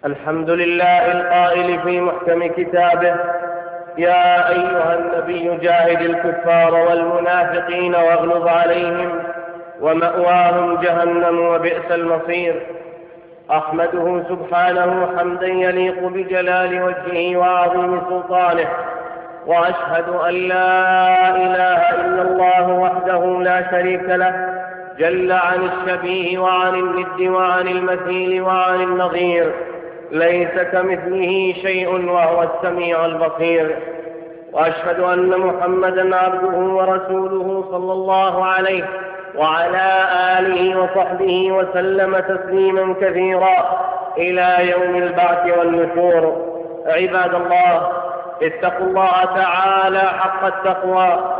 الحمد لله القائل في محكم كتابه: يا أيها النبي جاهد الكفار والمنافقين واغلظ عليهم ومأواهم جهنم وبئس المصير. أحمده سبحانه حمدا يليق بجلال وجهه وعظيم سلطانه، وأشهد أن لا إله إلا الله وحده لا شريك له، جل عن الشبيه وعن الند وعن المثيل وعن النظير، ليس كمثله شيء وهو السميع البصير. وأشهد أن محمدا عبده ورسوله صلى الله عليه وعلى آله وصحبه وسلم تسليما كثيرا إلى يوم البعث والنشور. عباد الله، اتقوا الله تعالى حق التقوى.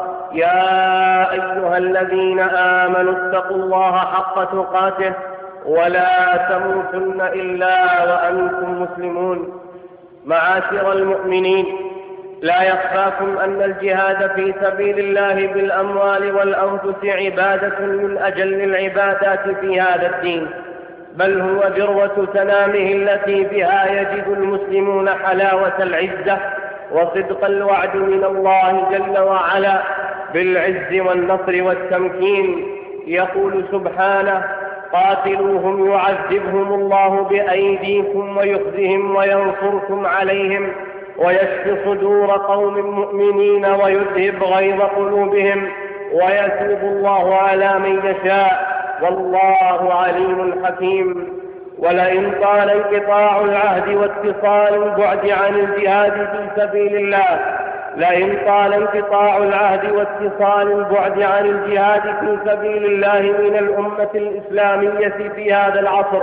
يا أيها الذين آمنوا اتقوا الله حق تقاته ولا تموتن إلا وأنتم مسلمون. معاشر المؤمنين، لا يخفاكم أن الجهاد في سبيل الله بالأموال والأنفس عبادة من أجل العبادات في هذا الدين، بل هو ذروة سنامه التي بها يجد المسلمون حلاوة العزة وصدق الوعد من الله جل وعلا بالعز والنصر والتمكين. يقول سبحانه: قاتلوهم يعذبهم الله بأيديكم ويخزهم وينصركم عليهم ويشفي صدور قوم مؤمنين ويذهب غيظ قلوبهم ويتوب الله على من يشاء، والله عليم حكيم. ولئن طال انقطاع العهد واتصال البعد عن الجهاد في سبيل الله لئن طال انقطاع العهد واتصال البعد عن الجهاد في سبيل الله من الأمة الإسلامية في هذا العصر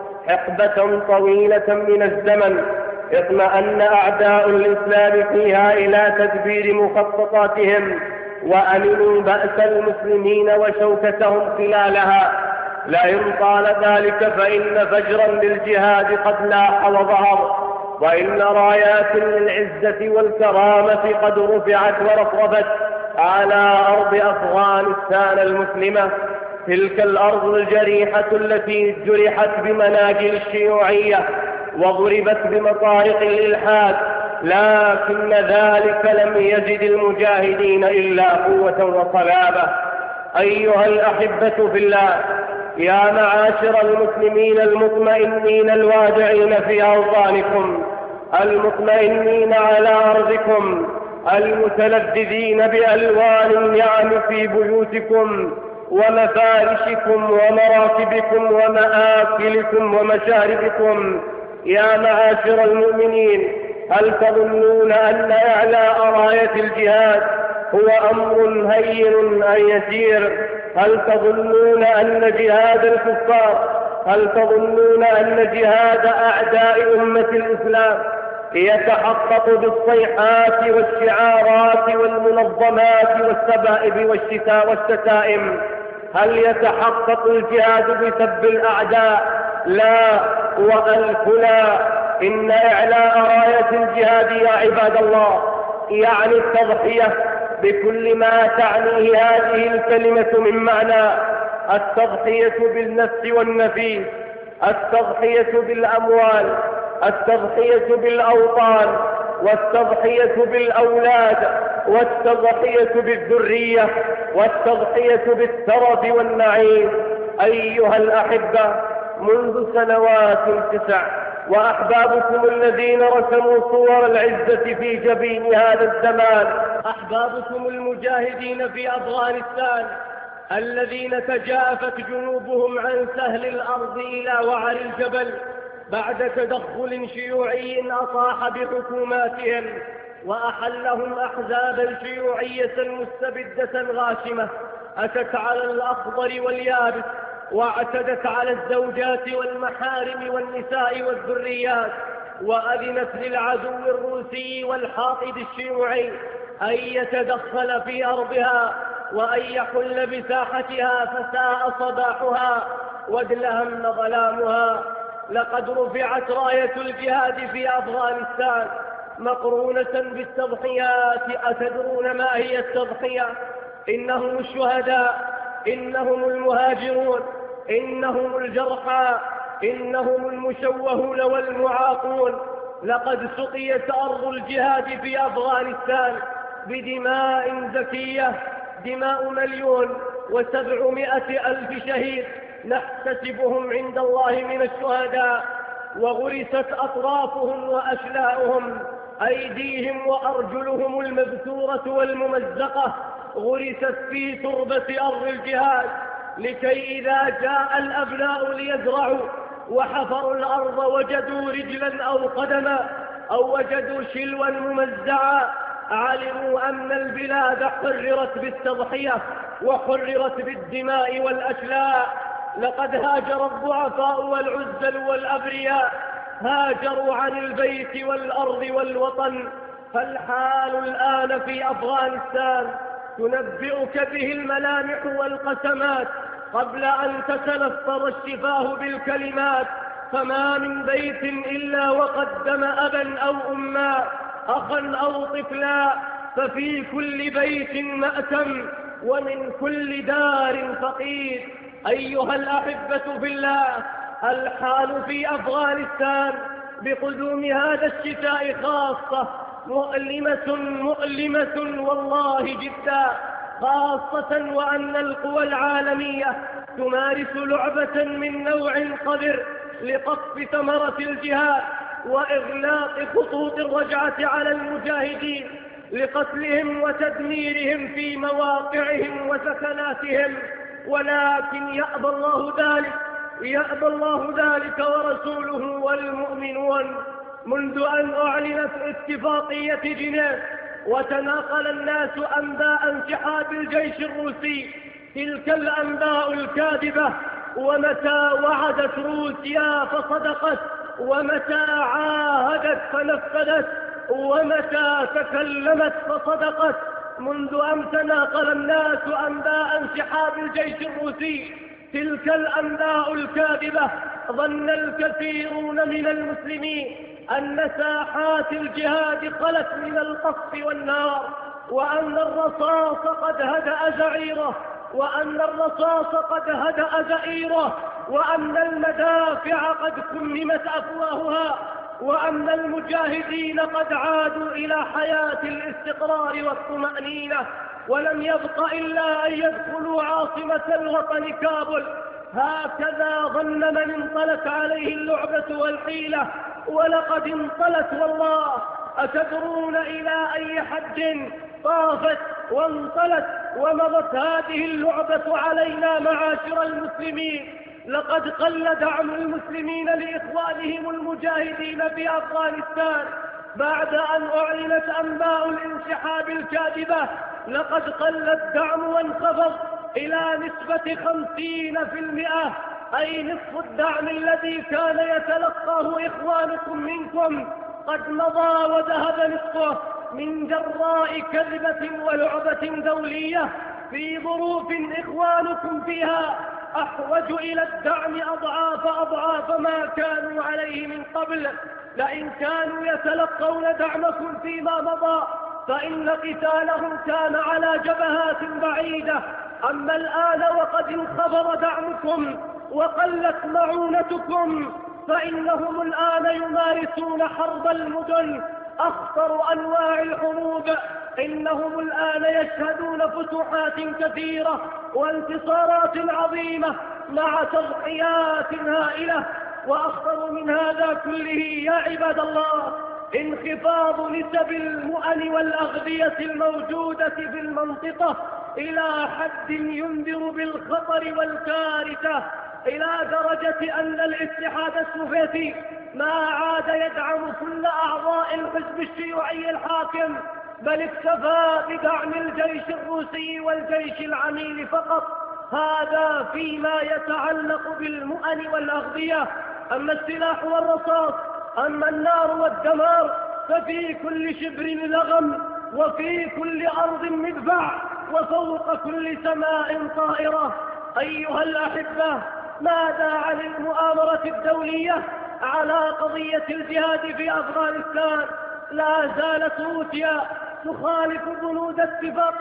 حقبة طويلة من الزمن، اطمأن أعداء الإسلام فيها إلى تدبير مخططاتهم وأمنوا بأس المسلمين وشوكتهم خلالها. لئن طال ذلك فإن فجرا للجهاد قد لاح وظهر، وإن رايات للعزة والكرامة قد رفعت ورفرفت على أرض أفغانستان المسلمة، تلك الأرض الجريحة التي جرحت بمناجل الشيوعية وضربت بمطارق الإلحاد، لكن ذلك لم يزد المجاهدين إلا قوة وصلابة. أيها الأحبة في الله، يا معاشر المسلمين المطمئنين الوادعين في أوطانكم، المطمئنين على أرضكم، المتلذذين بألوان النعم في بيوتكم ومفارشكم ومراكبكم ومآكلكم ومشاربكم، يا معاشر المؤمنين، هل تظنون أن إعلاء راية الجهاد هو أمر هين أو يسير؟ هل تظنون أن جهاد الكفار، هل تظنون أن جهاد أعداء أمة الإسلام يتحقق بالصيحات والشعارات والمنظمات والسبائب والشتائم؟ هل يتحقق الجهاد بسب الأعداء؟ لا وألف لا. إن إعلاء راية الجهاد يا عباد الله يعني التضحية بكل ما تعنيه هذه الكلمة من معنى: التضحية بالنفس والنفيس، التضحية بالأموال، التضحية بالأوطان، والتضحية بالأولاد، والتضحية بالذرية، والتضحية بالترف والنعيم. أيها الأحبة، منذ سنوات 9 وأحبابكم الذين رسموا صور العزة في جبين هذا الزمان، أحبابكم المجاهدين في أفغانستان الذين تجافت جنوبهم عن سهل الأرض إلى وعر الجبل بعد تدخل شيوعي أطاح بحكوماتهم وأحلهم أحزابا شيوعية مستبدة غاشمة أتت على الأخضر واليابس واعتدت على الزوجات والمحارم والنساء والذريات، وأذنت للعدو الروسي والحاقد الشيوعي أن يتدخل في أرضها وأن يحل بساحتها، فساء صباحها وادلهم ظلامها. لقد رفعت راية الجهاد في أفغانستان مقرونة بالتضحيات. أتدرون ما هي التضحية؟ إنهم الشهداء، إنهم المهاجرون، إنهم الجرحى، إنهم المشوهون والمعاقون. لقد سقيت أرض الجهاد في أفغانستان بدماء زكية، دماء 1,700,000 شهيد نحتسبهم عند الله من الشهداء، وغرست أطرافهم وأشلاؤهم، أيديهم وأرجلهم المبتورة والممزقة غرست في تربة أرض الجهاد، لكي إذا جاء الأبناء ليزرعوا وحفروا الأرض وجدوا رجلا أو قدما أو وجدوا شلوا ممزعا علموا أن البلاد حررت بالتضحية وحررت بالدماء والأشلاء. لقد هاجر الضعفاء والعزل والأبرياء، هاجروا عن البيت والأرض والوطن. فالحال الآن في أفغانستان تنبئك به الملامح والقسمات قبل أن تتلفظ الشفاه بالكلمات. فما من بيت إلا وقدم أبا أو أما، أخا أو طفلا، ففي كل بيت مأتم ومن كل دار فقيد. أيها الأحبة في الله، الحال في أفغانستان بقدوم هذا الشتاء خاصة مؤلمة والله جدا، خاصة وأن القوى العالمية تمارس لعبة من نوع قذر لقطف ثمرة الجهاد وإغلاق خطوط الرجعة على المجاهدين، لقتلهم وتدميرهم في مواقعهم وسكناتهم. ولكن يأبى الله ذلك ورسوله والمؤمنون. منذ أن أعلنت اتفاقية جنيف وتناقل الناس أنباء انسحاب الجيش الروسي، تلك الأنباء الكاذبة، ومتى وعدت روسيا فصدقت، ومتى عاهدت فنفذت، ومتى تكلمت فصدقت. منذ أن تناقل الناس أنباء انسحاب الجيش الروسي، تلك الأنباء الكاذبة، ظن الكثيرون من المسلمين أن ساحات الجهاد خلت من القصف والنار، وأن الرصاص قد هدأ زعيره، وأن المدافع قد كممت أفواهها، وأن المجاهدين قد عادوا إلى حياة الاستقرار والطمأنينة، ولم يبق إلا أن يدخلوا عاصمة الوطن كابل. هكذا ظن من انطلت عليه اللعبة والحيلة، ولقد انطلت والله. أتدرون إلى أي حد طافت وانطلت ومضت هذه اللعبة علينا معاشر المسلمين؟ لقد قل دعم المسلمين لإخوانهم المجاهدين في أفغانستان بعد أن أعلنت أنباء الانسحاب الكاذبة. لقد قل الدعم وانخفض إلى نسبة 50%، أي نصف الدعم الذي كان يتلقاه إخوانكم منكم قد مضى وذهب نصفه من جراء كذبة ولعبة دولية في ظروف إخوانكم فيها أحوج إلى الدعم أضعاف ما كانوا عليه من قبل. لئن كانوا يتلقون دعمكم فيما مضى فإن قتالهم كان على جبهات بعيدة، أما الآن وقد انخفض دعمكم وقلت معونتكم فإنهم الآن يمارسون حرب المدن، أخطر أنواع الحروب. إنهم الآن يشهدون فتوحات كثيرة وانتصارات عظيمة مع تضحيات هائلة. وأخطر من هذا كله يا عباد الله انخفاض نسب المؤن والأغذية الموجودة في المنطقة إلى حد ينذر بالخطر والكارثة، إلى درجة أن الاتحاد السوفيتي ما عاد يدعم كل أعضاء الحزب الشيوعي الحاكم، بل اكتفى بدعم الجيش الروسي والجيش العميل فقط. هذا فيما يتعلق بالمؤن والأغذية. أما السلاح والرصاص، أما النار والدمار، ففي كل شبر لغم، وفي كل أرض مدفع، وفوق كل سماء طائرة. أيها الأحبة، ماذا عن المؤامرة الدولية على قضية الجهاد في أفغانستان؟ لا زالت روسيا تخالف بنود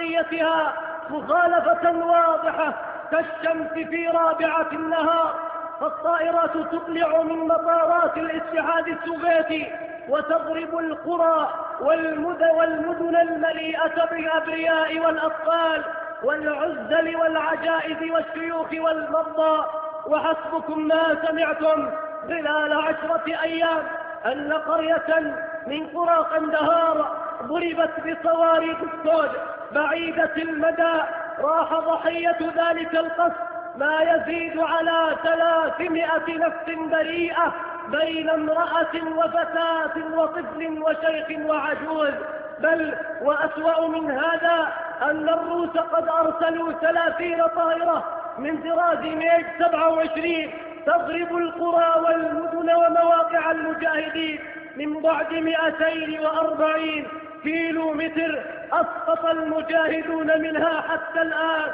اتفاقيتها مخالفة واضحة كالشمس في رابعة النهار، فالطائرات تطلع من مطارات الاتحاد السوفيتي وتضرب القرى والمدن المليئة بالأبرياء والأطفال والعزل والعجائز والشيوخ والمرضى. وحسبكم ما سمعتم خلال 10 أيام أن قرية من قرى قندهار ضربت بصواريخ السود بعيدة المدى. راح ضحية ذلك القصف ما يزيد على 300 نفس بريئة بين امرأة وفتاة وطفل وشيخ وعجوز. بل وأسوأ من هذا أن الروس قد أرسلوا 30 طائرة من طراز ميج 27 تضرب القرى والمدن ومواقع المجاهدين من بعد 240 كيلومتر. أسقط المجاهدون منها حتى الآن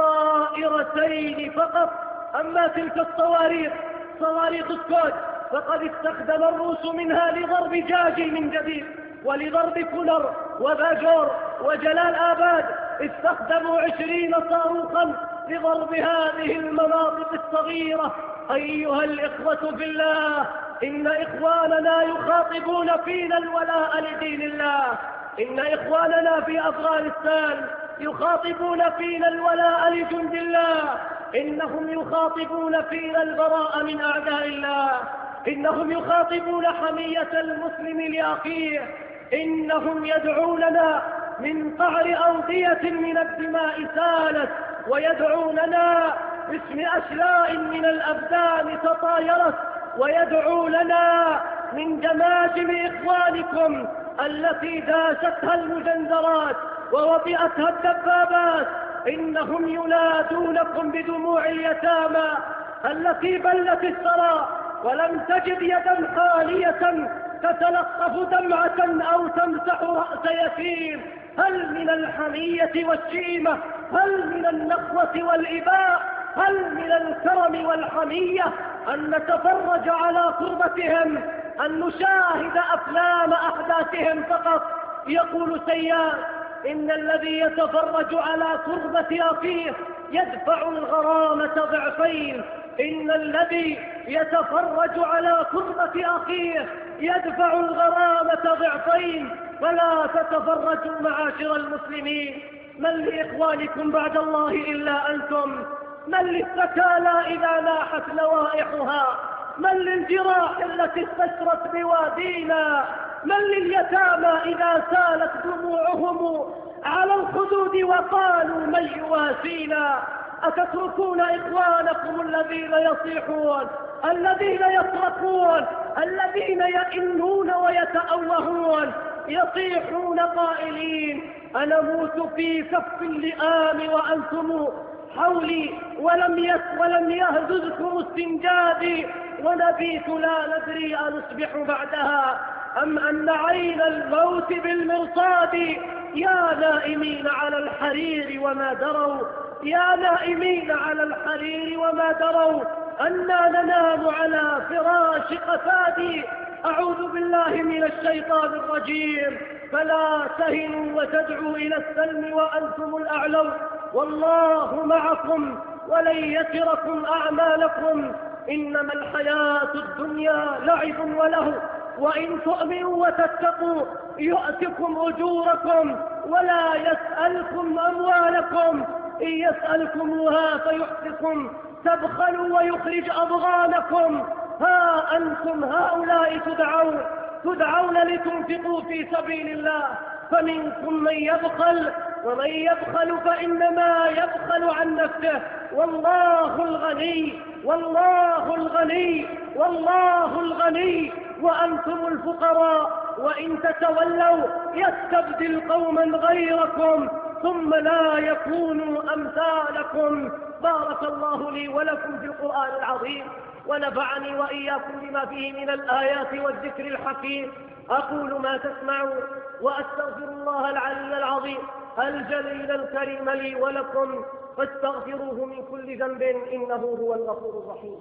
2 فقط. أما تلك الصواريخ صواريخ السود فقد استخدم الروس منها لضرب جاجي من جديد ولضرب كولر وباجور وجلال آباد. استخدموا 20 صاروخا لضرب هذه المناطق الصغيرة. أيها الإخوة في الله، إن إخواننا يخاطبون فينا الولاء لدين الله. إن إخواننا في أفغانستان يخاطبون فينا الولاء لجند الله. إنهم يخاطبون فينا البراء من أعداء الله. إنهم يخاطبون حمية المسلم لأخيه. إنهم يدعوننا من قعر أودية من الدماء سالت، ويدعوننا باسم أشلاء من الأبدان تطايرت، ويدعوننا من جماجم إخوانكم التي داستها المجندرات ووطئتها الدبابات. إنهم ينادونكم بدموع اليتامى التي بلت الثرى ولم تجد يدا خالية تتلطف دمعة أو تمسح رأس يتيم. هل من الحمية والشيمة، هل من النخوة والإباء، هل من الكرم والحمية أن نتفرج على كربتهم، أن نشاهد أفلام أحداثهم فقط؟ يقول سياد: إن الذي يتفرج على كربة أخيه يدفع الغرامة ضعفين. إن الذي يتفرج على كربة أخيه يدفع الغرامة ضعفين. فلا تتفرجوا معاشر المسلمين. من لإخوانكم بعد الله إلا أنتم؟ من للسكالى إذا لاحت لوائحها؟ من للجراح التي استشرت بوادينا؟ من لليتامى إذا سالت دموعهم على الخدود وقالوا من يواسينا؟ أتتركون إخوانكم الذين يصيحون، الذين يصرخون، الذين يئنون ويتأوهون، يصيحون قائلين: أنموت في كف اللئام وأنتم حولي، ولم يهززكم استنجادي، ونبيت لا ندري أنصبح بعدها أم أن عين الموت بالمرصاد. يا نائمين على الحرير وما دروا، يا نائمين على الحرير وما دروا أنا ننام على فراش قفادي. أعوذ بالله من الشيطان الرجيم. فلا تهنوا وتدعوا إلى السلم وأنتم الأعلون، والله معكم ولن يتركم أعمالكم. إنما الحياة الدنيا لعب وله، وإن تؤمنوا وتتقوا يؤتكم أجوركم ولا يسألكم أموالكم. إن يسألكموها فيحفكم تبخلوا ويخرج أضغانكم. ها أنتم هؤلاء تدعون لتنفقوا في سبيل الله، فمنكم من يبخل، ومن يبخل فإنما يبخل عن نفسه، والله الغني، والله الغني، والله الغني، وأنتم الفقراء. وإن تتولوا يستبدل قوما غيركم ثم لا يكونوا أمثالكم. بارك الله لي ولكم في القرآن العظيم، ونفعني وإياكم بما فيه من الآيات والذكر الحكيم. أقول ما تسمعون، وأستغفر الله العلي العظيم الجليل الكريم لي ولكم، فاستغفروه من كل ذنب إنه هو الغفور الرحيم.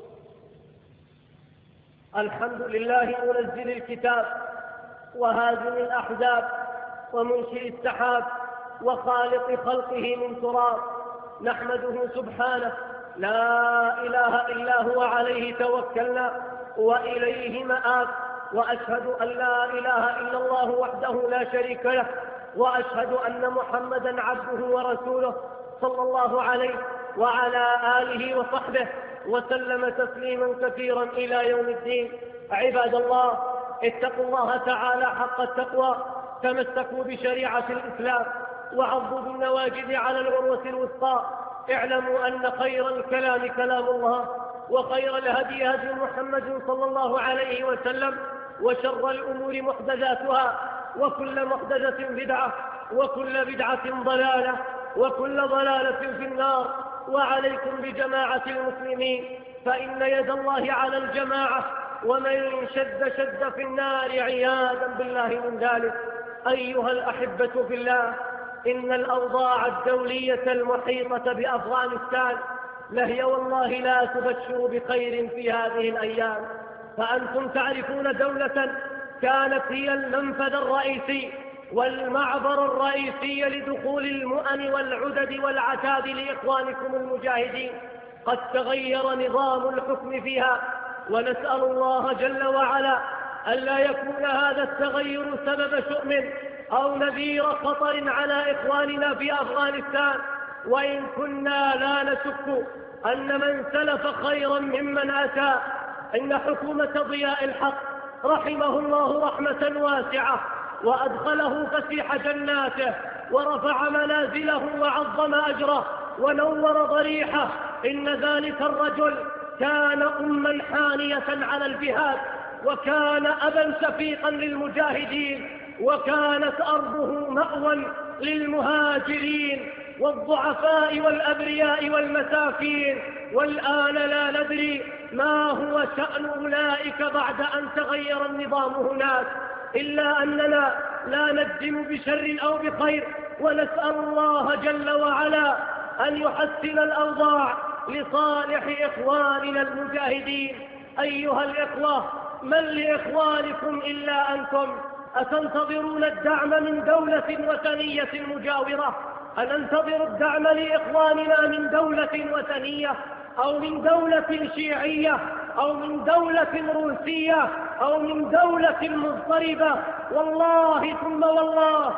الحمد لله منزل الكتاب وهازم الأحزاب ومنشئ السحاب وخالق خلقه من تراب. نحمده سبحانه لا إله إلا هو عليه توكلنا وإليه مآب. وأشهد أن لا إله إلا الله وحده لا شريك له، وأشهد أن محمدا عبده ورسوله صلى الله عليه وعلى آله وصحبه وسلم تسليما كثيرا إلى يوم الدين. عباد الله، اتقوا الله تعالى حق التقوى، تمسكوا بشريعة الإسلام وعضوا بالنواجذ على العروة الوثقى. اعلموا أن خير الكلام كلام الله، وخير الهدي هدي محمد صلى الله عليه وسلم، وشر الأمور محدثاتها، وكل محدثة بدعة، وكل بدعة ضلالة، وكل ضلالة في النار. وعليكم بجماعة المسلمين، فإن يد الله على الجماعة، ومن شد في النار عياذا بالله من ذلك. أيها الأحبة في الله، إن الأوضاع الدولية المحيطة بأفغانستان لهي والله لا تبشر بخير في هذه الأيام. فأنتم تعرفون دولة كانت هي المنفذ الرئيسي والمعبر الرئيسي لدخول المؤن والعدد والعتاد لإخوانكم المجاهدين، قد تغير نظام الحكم فيها، ونسأل الله جل وعلا ألا يكون هذا التغير سبب شؤم أو نذير خطر على إخواننا في أفغانستان. وإن كنا لا نشك أن من سلف خيرا ممن أتى، إن حكومة ضياء الحق رحمه الله رحمة واسعة، وأدخله فسيح جناته، ورفع منازله، وعظم أجره، ونور ضريحه. إن ذلك الرجل كان أما حانية على الجهاد، وكان أبا شفيقا للمجاهدين، وكانت أرضه مأوى للمهاجرين والضعفاء والأبرياء والمساكين. والآن لا ندري ما هو شأن أولئك بعد أن تغير النظام هناك، إلا أننا لا نجزم بشر أو بخير، ونسأل الله جل وعلا أن يحسن الأوضاع لصالح إخواننا المجاهدين. أيها الإخوة، من لإخوانكم إلا أنتم؟ أتنتظرون الدعم من دولة وثنية مجاورة؟ أننتظر الدعم لإخواننا من دولة وثنية، أو من دولة شيعية، أو من دولة روسية، أو من دولة مضطربة؟ والله ثم والله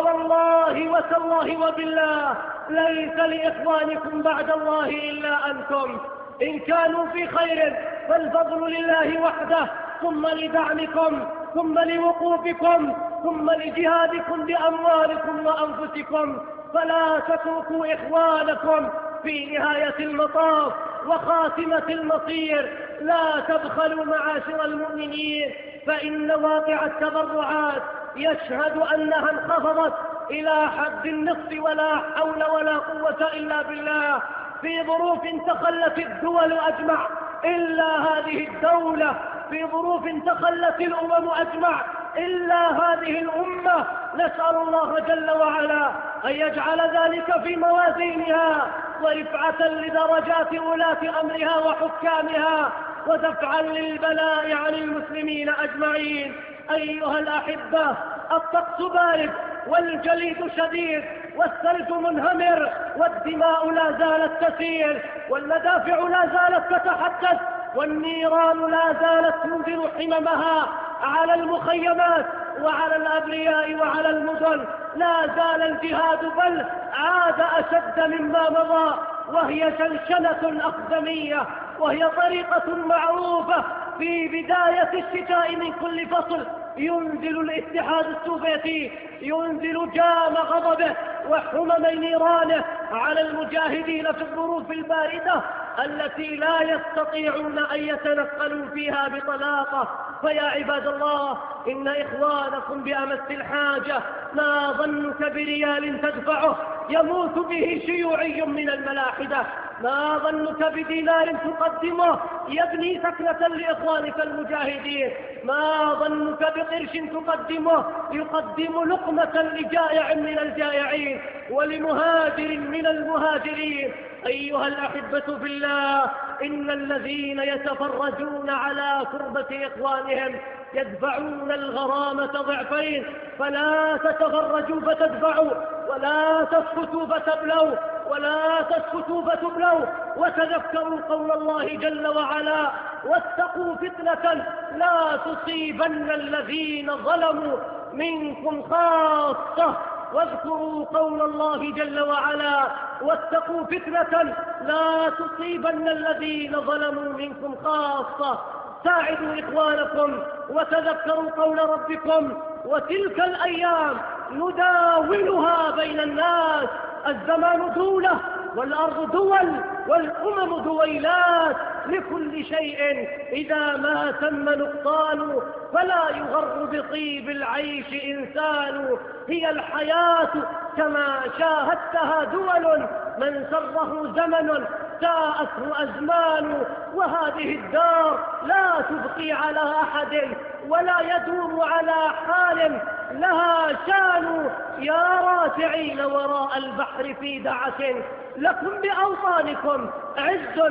ووالله وتالله وبالله ليس لإخوانكم بعد الله إلا أنتم. إن كانوا في خير فالفضل لله وحده، ثم لدعمكم، ثم لوقوفكم، ثم لجهادكم بأموالكم وأنفسكم. فلا تتركوا إخوانكم في نهاية المطاف وخاتمة المصير. لا تبخلوا معاشر المؤمنين، فإن واقع التبرعات يشهد أنها انخفضت إلى حد النصف، ولا حول ولا قوة إلا بالله. في ظروف تخلت الدول أجمع إلا هذه الدولة، في ظروف تخلت الأمم أجمع إلا هذه الأمة. نسأل الله جل وعلا أن يجعل ذلك في موازينها، ورفعة لدرجات ولاة أمرها وحكامها، ودفعا للبلاء عن المسلمين أجمعين. أيها الأحبة، الطقس بارد والجليد شديد، والثلج منهمر، والدماء لا زالت تسيل، والمدافع لا زالت تتحدث، والنيران لا زالت تنزل حممها على المخيمات وعلى الأبرياء وعلى المدن. لا زال الجهاد، بل عاد أشد مما مضى، وهي شنشنة أقدمية، وهي طريقة معروفة. في بداية الشتاء من كل فصل ينزل الاتحاد السوفيتي، ينزل جام غضبه وحمم نيرانه على المجاهدين في الظروف الباردة التي لا يستطيعون أن يتنقلوا فيها بطلاقة. فيا عباد الله، إن إخوانكم بأمس الحاجة. ما ظنك بريال تدفعه يموت به شيوعي من الملاحدة؟ ما ظنك بدينار تقدمه يبني سكنة لإخوانك المجاهدين؟ ما ظنك بقرش تقدمه يقدم لقمة لجائع من الجائعين ولمهاجر من المهاجرين؟ أيها الأحبة في الله، إن الذين يتفرجون على كربة إخوانهم يدفعون الغرامة ضعفين. فلا تتفرجوا فتدفعوا، ولا تسكتوا فتبلوا، ولا تسكتوا فتبلوا، وتذكروا قول الله جل وعلا: واتقوا فتنة لا تصيبن الذين ظلموا منكم خاصة. واذكروا قول الله جل وعلا: واتقوا فتنة لا تصيبن الذين ظلموا منكم خاصة. ساعدوا إخوانكم وتذكروا قول ربكم: وتلك الأيام نداولها بين الناس. الزمان دولة، والأرض دول، والأمم دويلات. لكل شيء إذا ما تم نقصان فلا يغر بطيب العيش إنسان. هي الحياة كما شاهدتها دول، من سره زمن ساءته أزمان. وهذه الدار لا تبقي على أحد ولا يدوم على حال، لها شان. يا راتعين وراء البحر في دعة، لكم بأوطانكم عز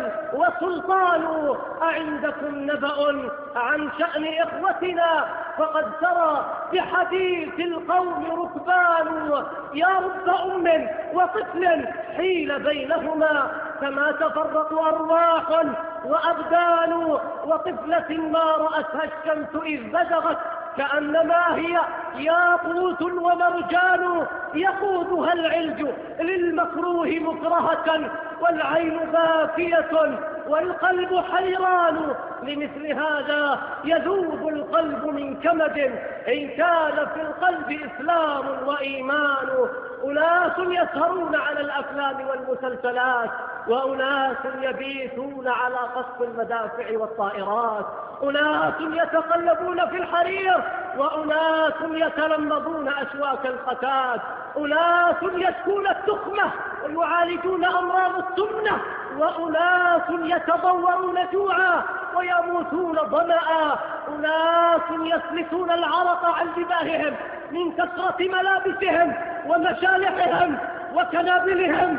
وسلطان. أعندكم نبأ عن شأن إخوتنا؟ فقد سرى بحديث القوم ركبان. يا رب أم وطفل حيل بينهما، كما تفرق أرواح وأبدان. وطفلة ما رأتها الشمس إذ بزغت، كأنما هي ياقوت ومرجان. يقودها العلج للمكروه مكرهة، والعين باكية والقلب حيران. لمثل هذا يذوب القلب من كمد، إن كان في القلب إسلام وإيمان. أناس يسهرون على الأفلام والمسلسلات، وأناس يبيتون على قصف المدافع والطائرات. أناس يتقلبون في الحرير، وأناس يتلمضون أشواك القتات. أناس يشكون التخمة ويعالجون أمراض السمنة، وأناس يتضورون جوعا ويموتون ظمأ. أناس يسلسون العرق عن جباههم من كثرة ملابسهم ومشالحهم وكنابلهم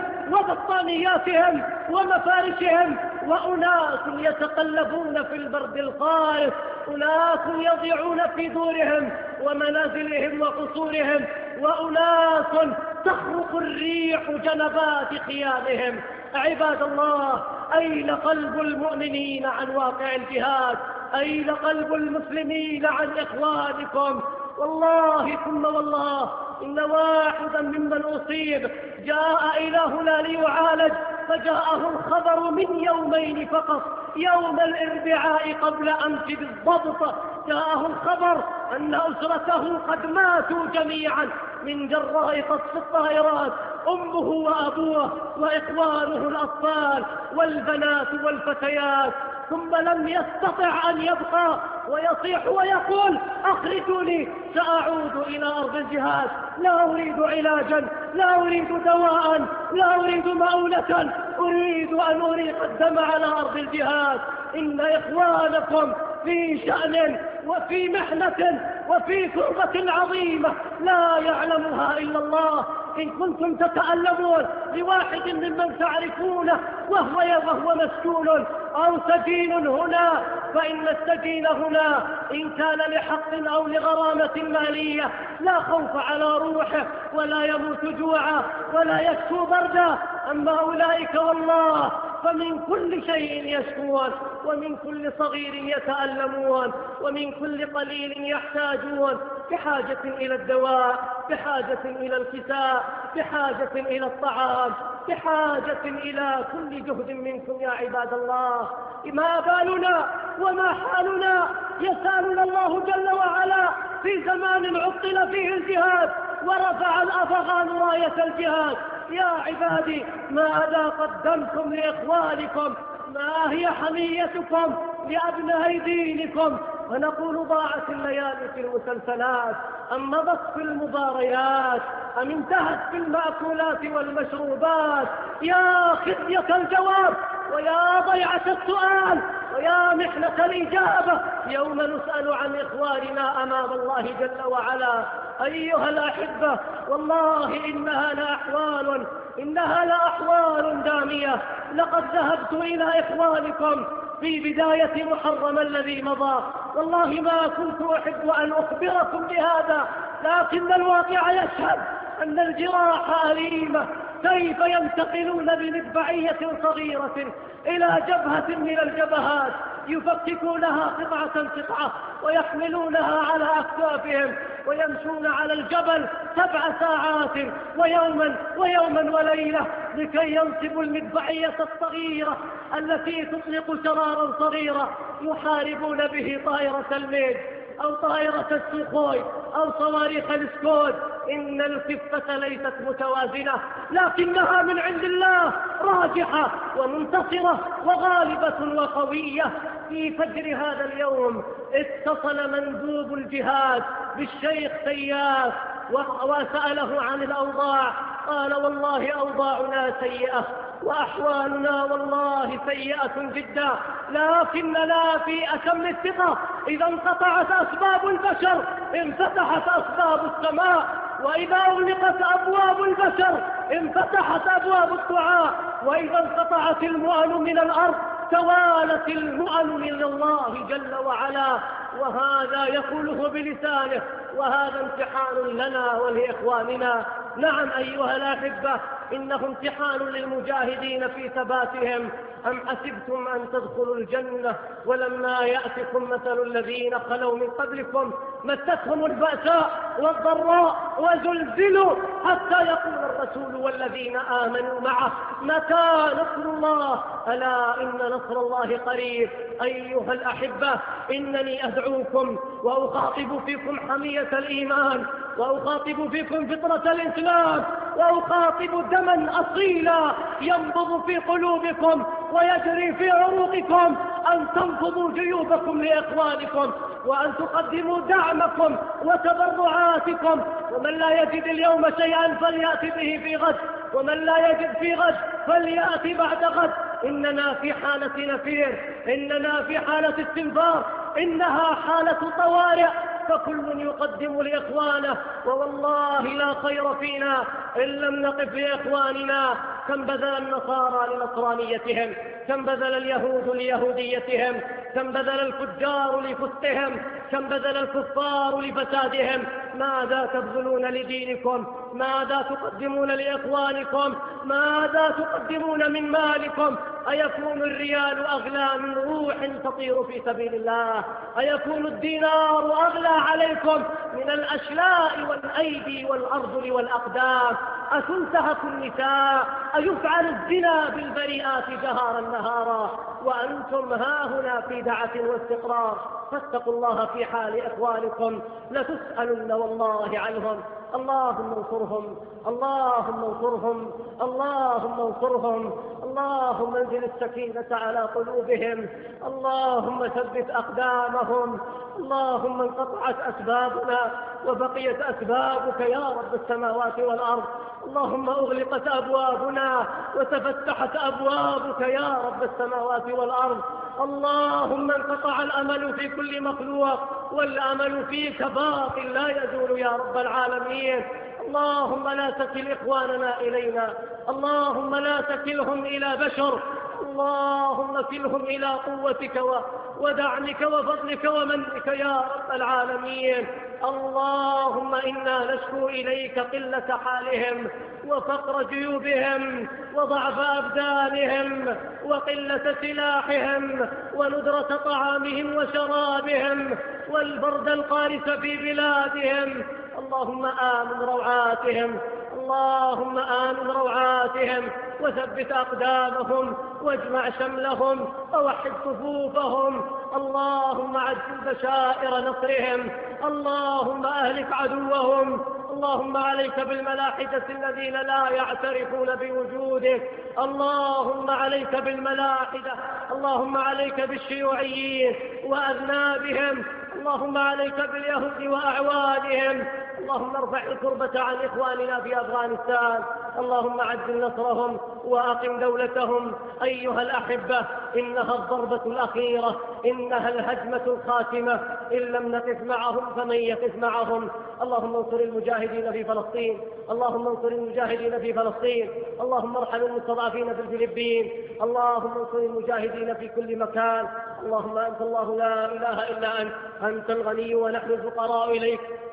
وبطانياتهم ومفارشهم. وأناس يتقلبون في البرد الخارف. أناس يضيعون في دورهم ومنازلهم وقصورهم. وأناس تخرق الريح جنبات خيامهم. عباد الله، أين قلب المؤمنين عن واقع الجهاد؟ أين قلب المسلمين عن إخوانكم؟ والله ثم والله إن واحدا ممن أصيب جاء إلى هنا ليعالج، فجاءه الخبر من يومين فقط، يوم الأربعاء قبل أمس بالضبط، جاءه الخبر أن أسرته قد ماتوا جميعا من جراء قصف الطائرات، أمه وأبوه وإخوانه الأطفال والبنات والفتيات. ثم لم يستطع أن يبقى ويصيح ويقول: أخرجوني، سأعود إلى أرض الجهاد، لا أريد علاجا، لا أريد دواء، لا أريد مؤونة، أريد أن أريق الدم على أرض الجهاد. إن إخوانكم في شأن وفي محنة وفي كربة عظيمة لا يعلمها إلا الله. إن كنتم تتألمون لواحد ممن تعرفونه وهو مسجون أو سجين هنا، فإن السجين هنا إن كان لحق أو لغرامة مالية لا خوف على روحه ولا يموت جوعا ولا يشكو بردا. أما أولئك والله فمن كل شيء يشكون، ومن كل صغير يتألمون، ومن كل قليل يحتاجون، بحاجة إلى الدواء، بحاجة إلى الكساء، بحاجة إلى الطعام، بحاجة إلى كل جهد منكم يا عباد الله. ما بالنا وما حالنا؟ يسألنا الله جل وعلا في زمان عطل فيه الجهاد ورفع الأفغان راية الجهاد. يا عبادي، ماذا قدمتم لإخوانكم؟ ما هي حميتكم لأبناء دينكم؟ ونقول: ضاعت الليالي في المسلسلات، أم مضت في المباريات، أم انتهت في المأكولات والمشروبات؟ يا خزية الجواب، ويا ضيعة السؤال، ويا محنة الإجابة، يوم نسأل عن إخواننا أمام الله جل وعلا. أيها الأحبة، والله إنها لأحوال دامية. لقد ذهبت إلى إخوانكم في بداية محرم الذي مضى، والله ما كنت أحب أن أخبركم بهذا، لكن الواقع يشهد أن الجراح أليمة، كيف ينتقلون بمدفعية صغيرة إلى جبهة من الجبهات يفككونها قطعة قطعة ويحملونها على أكتافهم ويمشون على الجبل 7 ساعات ويوما وليلة لكي ينصبوا المدفعية الصغيرة التي تطلق شرارا صغيرا يحاربون به طائرة الميج أو طائرة السوخوي أو صواريخ الاسكود. إن الكفة ليست متوازنة لكنها من عند الله راجحة ومنتصرة وغالبة وقوية. في فجر هذا اليوم اتصل مندوب الجهاد بالشيخ سياف وسأله عن الأوضاع، قال والله أوضاعنا سيئة وأحوالنا والله سيئة جدا، لكننا في أتم الثقة. إذا انقطعت أسباب البشر انفتحت أسباب السماء، وإذا أغلقت أبواب البشر انفتحت أبواب الدعاء، وإذا انقطعت المؤن من الأرض توالت المؤن من الله جل وعلا. وهذا يقوله بلسانه، وهذا امتحان لنا ولإخواننا. نعم أيها الأحبة، إنه امتحان للمجاهدين في ثباتهم. أم حسبتم أن تدخلوا الجنة ولما يأتكم مثل الذين خلوا من قبلكم مستهم البأساء والضراء وزلزلوا حتى يقول الرسول والذين آمنوا معه متى نصر الله ألا إن نصر الله قريب. أيها الأحبة، إنني أدعوكم وأخاطب فيكم حمية الإيمان، وأخاطب فيكم فطرة الإسلام، وأخاطب دما أصيلا ينبض في قلوبكم ويجري في عروقكم، أن تنفضوا جيوبكم لإخوانكم وأن تقدموا دعمكم وتبرعاتكم. ومن لا يجد اليوم شيئا فليأتي به في غد، ومن لا يجد في غد فليأتي بعد غد. إننا في حالة نفير، إننا في حالة استنفار، إنها حالة طوارئ، فكل يقدم لإخوانه. ووالله لا خير فينا إن لم نقف لإخواننا. كم بذل النصارى لنصرانيتهم، كم بذل اليهود ليهوديتهم، كم بذل الفجار لفسقهم، كم بذل الكفار لفسادهم. ماذا تبذلون لدينكم؟ ماذا تقدمون لإخوانكم؟ ماذا تقدمون من مالكم؟ أيكون الريال أغلى من روح تطير في سبيل الله؟ أيكون الدينار أغلى عليكم من الأشلاء والأيدي والأرجل والأقدام؟ أتنتهك النساء؟ أيفعل الزنا بالبريئات جهارا نهارا وأنتم هاهنا في دعة واستقرار؟ فاتقوا الله في حال إخوانكم لتسألن والله عنهم. اللهم انصرهم، اللهم انصرهم، اللهم انصرهم، اللهم انزل السكينة على قلوبهم، اللهم ثبت أقدامهم. اللهم انقطعت أسبابنا وبقيت أسبابك يا رب السماوات والأرض. اللهم أغلقت أبوابنا وتفتحت أبوابك يا رب السماوات والأرض. اللهم انقطع الأمل في كل مخلوق، والأمل فيك باق لا يزول يا رب العالمين. اللهم لا تكل إخواننا إلينا، اللهم لا تكلهم إلى بشر، اللهم كلهم إلى قوتك ودعمك وفضلك ومنك يا رب العالمين. اللهم إنا نشكو إليك قلة حالهم وفقر جيوبهم وضعف أبدانهم وقلة سلاحهم وندرة طعامهم وشرابهم والبرد القارس في بلادهم. اللهم آمن روعاتهم، اللهم آمن روعاتهم وثبت أقدامهم واجمع شملهم ووحد صفوفهم. اللهم عجل بشائر نصرهم، اللهم أهلك عدوهم. اللهم عليك بالملاحدة الذين لا يعترفون بوجودك، اللهم عليك بالملاحدة، اللهم عليك بالشيوعيين وأذنابهم، اللهم عليك باليهود وأعوانهم. اللهم ارفع الكربة عن إخواننا في أفغانستان، اللهم عجل نصرهم وأقم دولتهم. أيها الأحبة، إنها الضربة الأخيرة، إنها الهجمة الخاتمة. إن لم نقف معهم فمن يقف معهم؟ اللهم انصر المجاهدين في فلسطين، اللهم انصر المجاهدين في فلسطين، اللهم ارحم المستضعفين في الفلبين، اللهم انصر المجاهدين في كل مكان. اللهم أنت الله لا إله إلا أنت، أنت الغني ونحن الفقراء إليك،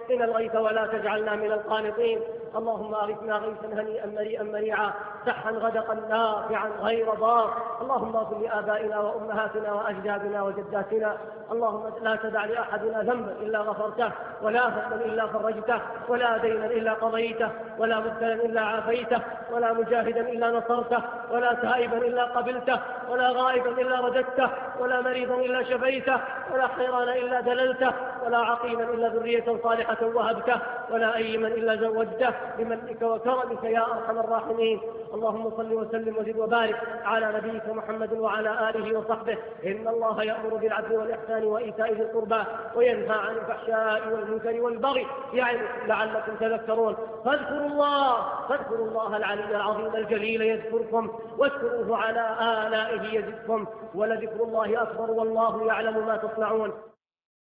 اسقنا الغيث ولا تجعلنا من القانطين. اللهم أغثنا غيثا هنيئا مريئا مريعا سحا غدقا نافعا غير ضار. اللهم اغفر لآبائنا وأمهاتنا وأجدادنا وجداتنا. اللهم لا تدع لأحدنا ذنبا إلا غفرته، ولا هما إلا فرجته، ولا دينا إلا قضيته، ولا مبتلا إلا عافيته، ولا مجاهدا إلا نصرته، ولا تائبا إلا قبلته، ولا غائبا إلا رددته، ولا مريضا إلا شفيته، ولا حيران إلا دللته، ولا عقيما إلا ذرية صالحة وهبته، ولا أيما إلا زوجته بمنك وكرمك يا أرحم الراحمين. اللهم صل وسلم وزد وبارك على نبيك محمد وعلى آله وصحبه. إن الله يأمر بالعدل والإحسان وإيتاء ذي القربى وينهى عن الفحشاء والمنكر والبغي يعظكم لعلكم تذكرون. فاذكروا الله العلي العظيم الجليل يذكركم، واشكروه على آلائه يزدكم، ولذكر الله أكبر والله يعلم ما تصنعون.